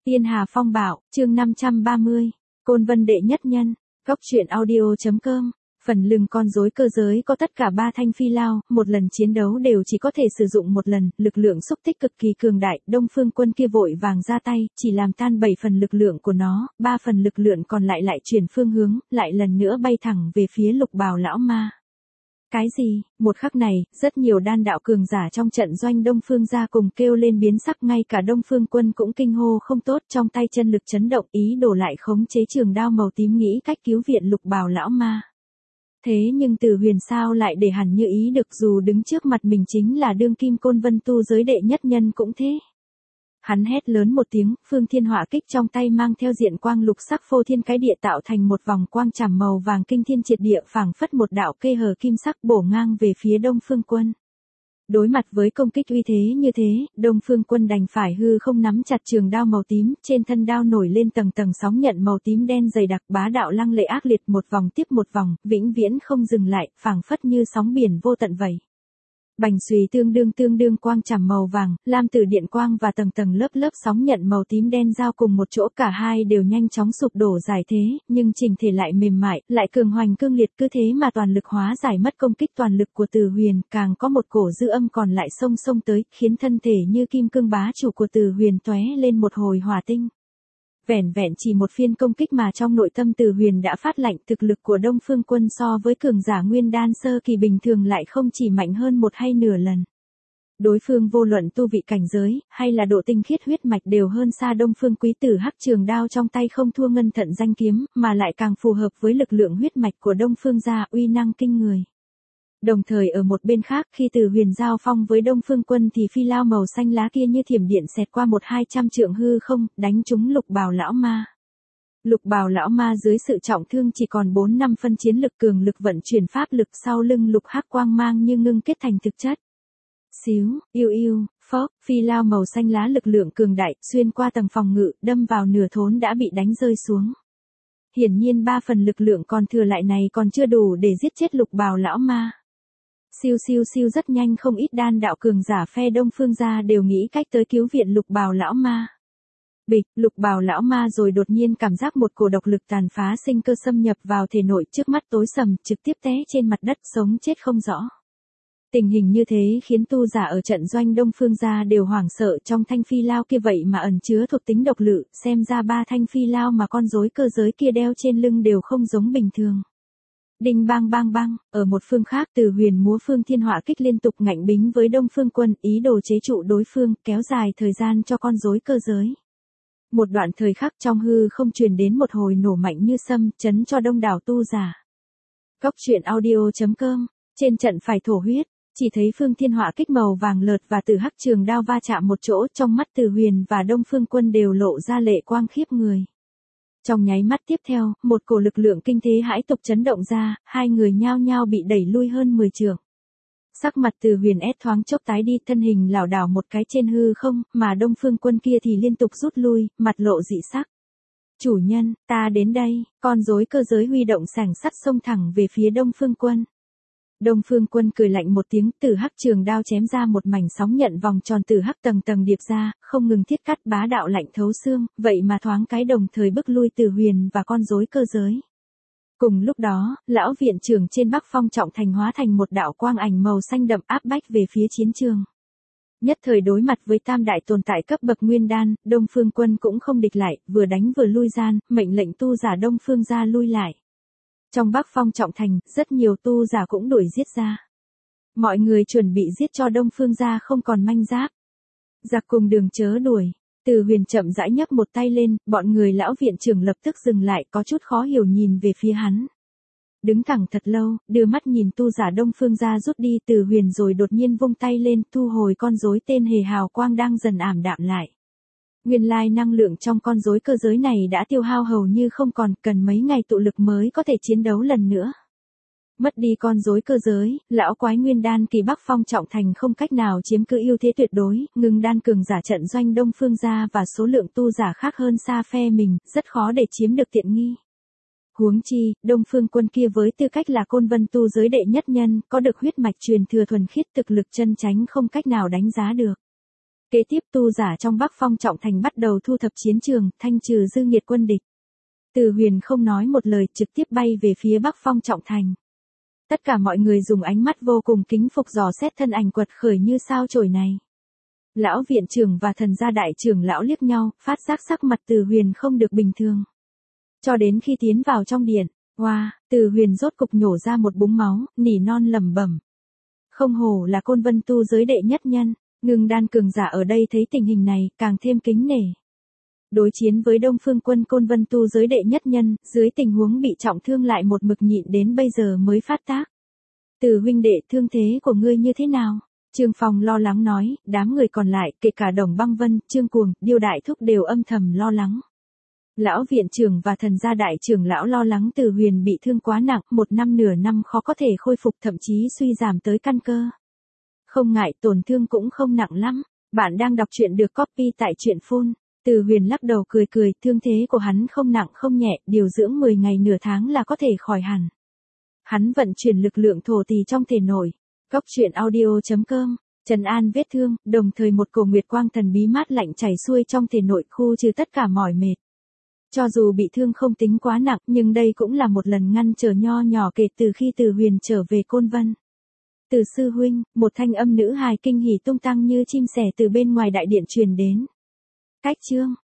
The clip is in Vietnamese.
Tiên Hà Phong Bạo, chương 530, Côn Vân đệ nhất nhân, góc truyện audio.com. Phần lưng con rối cơ giới có tất cả 3 thanh phi lao, một lần chiến đấu đều chỉ có thể sử dụng một lần, lực lượng xúc tích cực kỳ cường đại, Đông Phương Quân kia vội vàng ra tay, chỉ làm tan 7 phần lực lượng của nó, 3 phần lực lượng còn lại chuyển phương hướng, lại lần nữa bay thẳng về phía Lục Bào lão ma. Cái gì? Một khắc này, rất nhiều đan đạo cường giả trong trận doanh Đông Phương gia cùng kêu lên biến sắc, ngay cả Đông Phương Quân cũng kinh hô không tốt, trong tay chân lực chấn động, ý đồ lại khống chế trường đao màu tím, nghĩ cách cứu viện Lục Bào lão ma. Thế nhưng Từ Huyền sao lại để hẳn như ý được, dù đứng trước mặt mình chính là đương kim Côn Vân tu giới đệ nhất nhân cũng thế. Hắn hét lớn một tiếng, phương thiên hỏa kích trong tay mang theo diện quang lục sắc phô thiên cái địa tạo thành một vòng quang chảm màu vàng kinh thiên triệt địa, phảng phất một đạo kê hờ kim sắc bổ ngang về phía Đông Phương Quân. Đối mặt với công kích uy thế như thế, Đông Phương Quân đành phải hư không nắm chặt trường đao màu tím, trên thân đao nổi lên tầng tầng sóng nhận màu tím đen dày đặc, bá đạo lăng lệ ác liệt, một vòng tiếp một vòng, vĩnh viễn không dừng lại, phảng phất như sóng biển vô tận vậy. Bành xùy tương đương quang chảm màu vàng, lam tử điện quang và tầng tầng lớp sóng nhận màu tím đen giao cùng một chỗ, cả hai đều nhanh chóng sụp đổ giải thế, nhưng chỉnh thể lại mềm mại, lại cường hoành cương liệt, cứ thế mà toàn lực hóa giải mất công kích toàn lực của Từ Huyền, càng có một cổ dư âm còn lại xông tới, khiến thân thể như kim cương bá chủ của Từ Huyền tóe lên một hồi hỏa tinh. Vẻn vẹn chỉ một phiên công kích mà trong nội tâm Từ Huyền đã phát lạnh, thực lực của Đông Phương Quân so với cường giả nguyên đan sơ kỳ bình thường lại không chỉ mạnh hơn một hay nửa lần. Đối phương vô luận tu vị cảnh giới, hay là độ tinh khiết huyết mạch đều hơn xa Đông Phương Quý Tử hắc trường đao trong tay không thua ngân thận danh kiếm, mà lại càng phù hợp với lực lượng huyết mạch của Đông Phương gia, uy năng kinh người. Đồng thời ở một bên khác, khi Từ Huyền giao phong với Đông Phương Quân thì phi lao màu xanh lá kia như thiểm điện xẹt qua 100-200 trượng hư không, đánh trúng Lục Bào lão ma. Lục Bào lão ma dưới sự trọng thương chỉ còn 4-5 phân chiến lực, cường lực vận chuyển pháp lực, sau lưng lục hắc quang mang như ngưng kết thành thực chất. Xíu, phốc, phi lao màu xanh lá lực lượng cường đại, xuyên qua tầng phòng ngự, đâm vào nửa thốn đã bị đánh rơi xuống. Hiển nhiên 3 phần lực lượng còn thừa lại này còn chưa đủ để giết chết Lục Bào lão ma. Siêu rất nhanh, không ít đan đạo cường giả phe Đông Phương gia đều nghĩ cách tới cứu viện Lục Bào lão ma. Bịch, Lục Bào lão ma rồi đột nhiên cảm giác một cổ độc lực tàn phá sinh cơ xâm nhập vào thể nội, trước mắt tối sầm, trực tiếp té trên mặt đất, sống chết không rõ. Tình hình như thế khiến tu giả ở trận doanh Đông Phương gia đều hoảng sợ, trong thanh phi lao kia vậy mà ẩn chứa thuộc tính độc lự, xem ra 3 thanh phi lao mà con rối cơ giới kia đeo trên lưng đều không giống bình thường. Đinh bang, ở một phương khác, Từ Huyền múa phương thiên hỏa kích liên tục ngạnh bính với Đông Phương Quân, ý đồ chế trụ đối phương, kéo dài thời gian cho con rối cơ giới. Một đoạn thời khắc trong hư không truyền đến một hồi nổ mạnh như sấm, chấn cho đông đảo tu giả. Góc truyện audio.com, trên trận phải thổ huyết, chỉ thấy phương thiên hỏa kích màu vàng lợt và Tử hắc trường đao va chạm một chỗ, trong mắt Từ Huyền và Đông Phương Quân đều lộ ra lệ quang khiếp người. Trong nháy mắt tiếp theo, một cổ lực lượng kinh thế hãi tục chấn động ra, hai người nhao nhao bị đẩy lui hơn 10 trượng. Sắc mặt Từ Huyền thoáng chốc tái đi, thân hình lảo đảo một cái trên hư không, mà Đông Phương Quân kia thì liên tục rút lui, mặt lộ dị sắc. Chủ nhân, ta đến đây, con rối cơ giới huy động sảng sắt xông thẳng về phía Đông Phương Quân. Đông Phương Quân cười lạnh một tiếng, Tử hắc trường đao chém ra một mảnh sóng nhận vòng tròn Tử hắc tầng tầng điệp ra, không ngừng thiết cắt, bá đạo lạnh thấu xương, vậy mà thoáng cái đồng thời bức lui Từ Huyền và con rối cơ giới. Cùng lúc đó, lão viện trưởng trên Bắc Phong Trọng Thành hóa thành một đạo quang ảnh màu xanh đậm áp bách về phía chiến trường. Nhất thời đối mặt với tam đại tồn tại cấp bậc nguyên đan, Đông Phương Quân cũng không địch lại, vừa đánh vừa lui gian, mệnh lệnh tu giả Đông Phương gia lui lại. Trong Bắc Phong Trọng Thành, rất nhiều tu giả cũng đuổi giết ra. Mọi người chuẩn bị giết cho Đông Phương gia không còn manh giáp. Giặc cùng đường chớ đuổi. Từ Huyền chậm rãi nhấc một tay lên, bọn người lão viện trưởng lập tức dừng lại, có chút khó hiểu nhìn về phía hắn. Đứng thẳng thật lâu, đưa mắt nhìn tu giả Đông Phương gia rút đi, Từ Huyền rồi đột nhiên vung tay lên, thu hồi con rối tên hề hào quang đang dần ảm đạm lại. Nguyên lai năng lượng trong con rối cơ giới này đã tiêu hao hầu như không còn, cần mấy ngày tụ lực mới có thể chiến đấu lần nữa. Mất đi con rối cơ giới, lão quái nguyên đan kỳ Bắc Phong Trọng Thành không cách nào chiếm cứ ưu thế tuyệt đối, ngừng đan cường giả trận doanh Đông Phương gia và số lượng tu giả khác hơn xa phe mình, rất khó để chiếm được tiện nghi. Huống chi, Đông Phương Quân kia với tư cách là Côn Vân tu giới đệ nhất nhân, có được huyết mạch truyền thừa thuần khiết, thực lực chân chánh không cách nào đánh giá được. Kế tiếp tu giả trong Bắc Phong Trọng Thành bắt đầu thu thập chiến trường, thanh trừ dư nghiệt quân địch. Từ Huyền không nói một lời, trực tiếp bay về phía Bắc Phong Trọng Thành. Tất cả mọi người dùng ánh mắt vô cùng kính phục dò xét thân ảnh quật khởi như sao chổi này. Lão viện trưởng và thần gia đại trưởng lão liếc nhau, phát giác sắc mặt Từ Huyền không được bình thường. Cho đến khi tiến vào trong điện, Từ Huyền rốt cục nhổ ra một búng máu, nỉ non lẩm bẩm. Không hổ là Côn Vân tu giới đệ nhất nhân, Ngưng Đan cường giả ở đây thấy tình hình này, càng thêm kính nể. Đối chiến với Đông Phương Quân Côn Vân tu giới đệ nhất nhân, dưới tình huống bị trọng thương lại một mực nhịn đến bây giờ mới phát tác. Từ huynh đệ, thương thế của ngươi như thế nào? Trương Phong lo lắng nói, đám người còn lại, kể cả Đồng Băng Vân, Trương Cuồng, Điêu Đại Thúc đều âm thầm lo lắng. Lão viện trưởng và thần gia đại trưởng lão lo lắng Từ Huyền bị thương quá nặng, 1 năm nửa năm khó có thể khôi phục, thậm chí suy giảm tới căn cơ. Không ngại, tổn thương cũng không nặng lắm. Bạn đang đọc truyện được copy tại truyện phun. Từ Huyền lắc đầu cười cười, thương thế của hắn không nặng không nhẹ, điều dưỡng 10 ngày nửa tháng là có thể khỏi hẳn. Hắn vận chuyển lực lượng thổ tỳ trong thể nội. Góc truyện audio.com, trấn an vết thương, đồng thời một cổ nguyệt quang thần bí mát lạnh chảy xuôi trong thể nội, khu trừ tất cả mỏi mệt. Cho dù bị thương không tính quá nặng, nhưng đây cũng là một lần ngăn trở nho nhỏ kể từ khi Từ Huyền trở về Côn Vân. Từ sư huynh, một thanh âm nữ hài kinh hỉ tung tăng như chim sẻ từ bên ngoài đại điện truyền đến. Cách chương